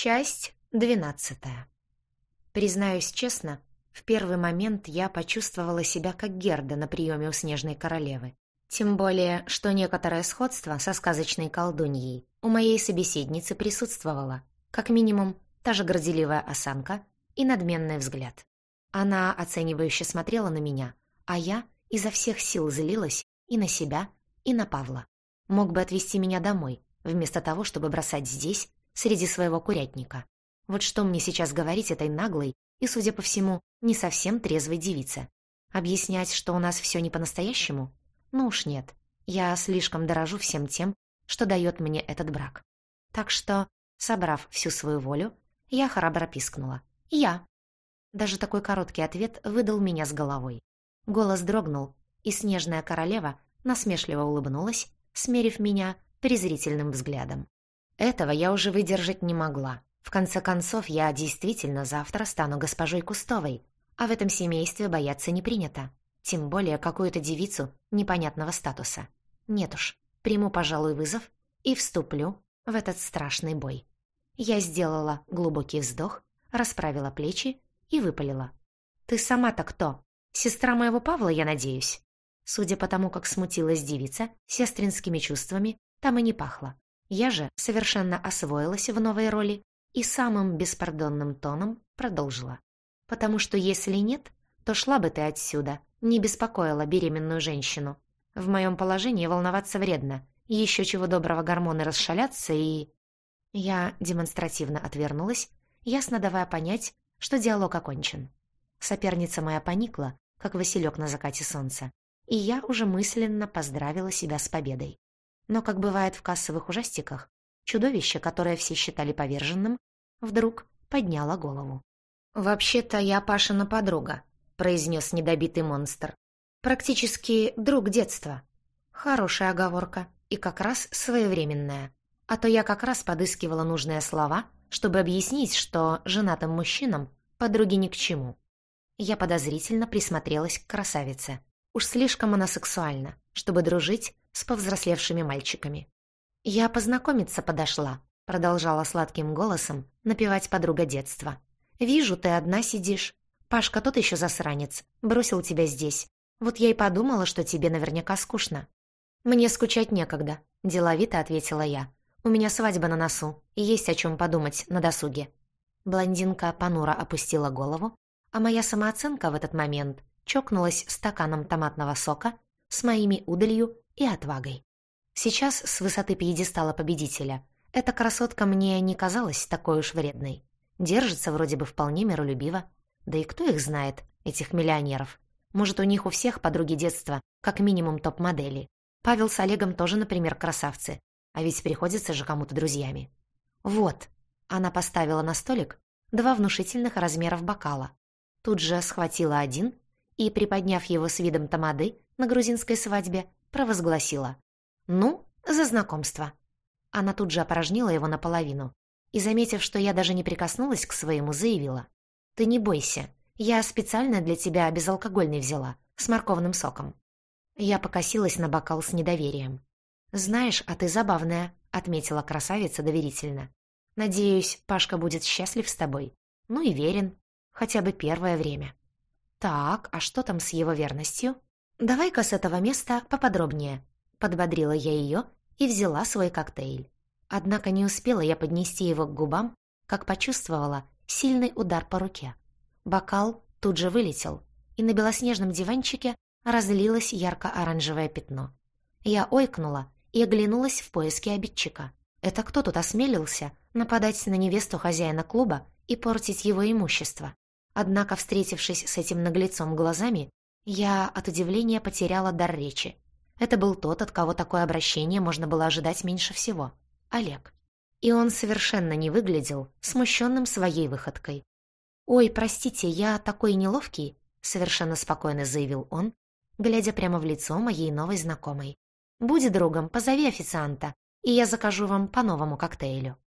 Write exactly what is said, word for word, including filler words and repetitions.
Часть двенадцатая. Признаюсь честно, в первый момент я почувствовала себя как Герда на приеме у Снежной Королевы. Тем более, что некоторое сходство со сказочной колдуньей у моей собеседницы присутствовало. Как минимум, та же горделивая осанка и надменный взгляд. Она оценивающе смотрела на меня, а я изо всех сил злилась и на себя, и на Павла. Мог бы отвезти меня домой, вместо того, чтобы бросать здесь, среди своего курятника. Вот что мне сейчас говорить этой наглой и, судя по всему, не совсем трезвой девице? Объяснять, что у нас все не по-настоящему? Ну уж нет. Я слишком дорожу всем тем, что дает мне этот брак. Так что, собрав всю свою волю, я храбро пискнула. «Я». Даже такой короткий ответ выдал меня с головой. Голос дрогнул, и Снежная Королева насмешливо улыбнулась, смерив меня презрительным взглядом. Этого я уже выдержать не могла. В конце концов, я действительно завтра стану госпожой Кустовой, а в этом семействе бояться не принято. Тем более какую-то девицу непонятного статуса. Нет уж, приму, пожалуй, вызов и вступлю в этот страшный бой. Я сделала глубокий вздох, расправила плечи и выпалила. «Ты сама-то кто? Сестра моего Павла, я надеюсь?» Судя по тому, как смутилась девица, сестринскими чувствами там и не пахло. Я же совершенно освоилась в новой роли и самым беспардонным тоном продолжила. «Потому что если нет, то шла бы ты отсюда, не беспокоила беременную женщину. В моем положении волноваться вредно, еще чего доброго гормоны расшалятся и...» Я демонстративно отвернулась, ясно давая понять, что диалог окончен. Соперница моя поникла, как василек на закате солнца, и я уже мысленно поздравила себя с победой. Но, как бывает в кассовых ужастиках, чудовище, которое все считали поверженным, вдруг подняло голову. «Вообще-то я Пашина подруга», — произнес недобитый монстр. «Практически друг детства». Хорошая оговорка и как раз своевременная. А то я как раз подыскивала нужные слова, чтобы объяснить, что женатым мужчинам подруги ни к чему. Я подозрительно присмотрелась к красавице. Уж слишком она сексуальна, чтобы дружить с повзрослевшими мальчиками. «Я познакомиться подошла», — продолжала сладким голосом напевать подруга детства. «Вижу, ты одна сидишь. Пашка тот еще засранец, бросил тебя здесь. Вот я и подумала, что тебе наверняка скучно». «Мне скучать некогда», — деловито ответила я. «У меня свадьба на носу, и есть о чем подумать на досуге». Блондинка понуро опустила голову, а моя самооценка в этот момент чокнулась стаканом томатного сока с моими удалью и отвагой. Сейчас, с высоты пьедестала победителя, эта красотка мне не казалась такой уж вредной. Держится вроде бы вполне миролюбиво. Да и кто их знает, этих миллионеров? Может, у них у всех подруги детства как минимум топ-модели. Павел с Олегом тоже, например, красавцы. А ведь приходится же кому-то друзьями. Вот. Она поставила на столик два внушительных размеров бокала. Тут же схватила один и, приподняв его с видом тамады на грузинской свадьбе, провозгласила: «Ну, за знакомство». Она тут же опорожнила его наполовину и, заметив, что я даже не прикоснулась к своему, заявила: «Ты не бойся, я специально для тебя безалкогольный взяла, с морковным соком». Я покосилась на бокал с недоверием. «Знаешь, а ты забавная», — отметила красавица доверительно. «Надеюсь, Пашка будет счастлив с тобой. Ну и верен, хотя бы первое время». «Так, а что там с его верностью? Давай-ка с этого места поподробнее», — подбодрила я ее и взяла свой коктейль. Однако не успела я поднести его к губам, как почувствовала сильный удар по руке. Бокал тут же вылетел, и на белоснежном диванчике разлилось ярко-оранжевое пятно. Я ойкнула и оглянулась в поиске обидчика. Это кто тут осмелился нападать на невесту хозяина клуба и портить его имущество? Однако, встретившись с этим наглецом глазами, я от удивления потеряла дар речи. Это был тот, от кого такое обращение можно было ожидать меньше всего — Олег. И он совершенно не выглядел смущенным своей выходкой. «Ой, простите, я такой неловкий», — совершенно спокойно заявил он, глядя прямо в лицо моей новой знакомой. «Будь другом, позови официанта, и я закажу вам по новому коктейлю».